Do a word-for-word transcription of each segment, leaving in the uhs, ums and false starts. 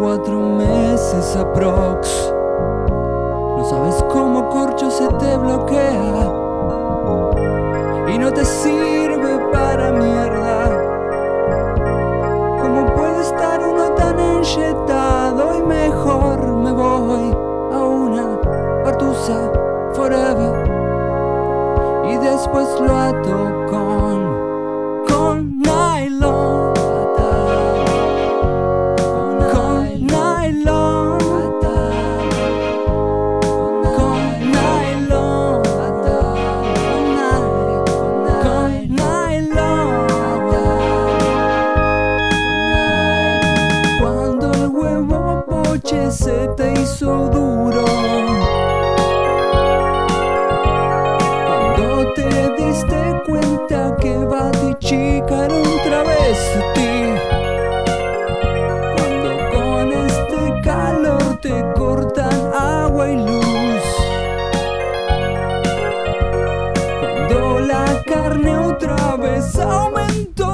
cuatro meses aprox. No sabes cómo corcho se te bloquea y no te sirve para mierda. ¿Cómo puede estar uno tan enyetado? Y mejor me voy a una partusa forever y después lo ato con con nylon, con nylon, con nylon, con nylon. Cuando el huevo poche se te hizo duro, cuando te diste cuenta que Batichica era un travesti, cuando con este calor te cortan agua y luz, cuando la carne otra vez aumentó.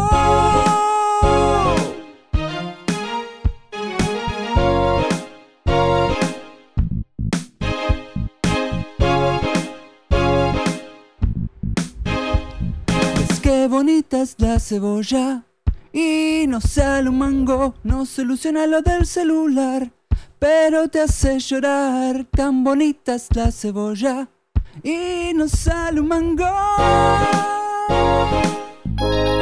Qué bonita es la cebolla y no sale un mango, no soluciona lo del celular, pero te hace llorar. Tan bonita es la cebolla y no sale un mango.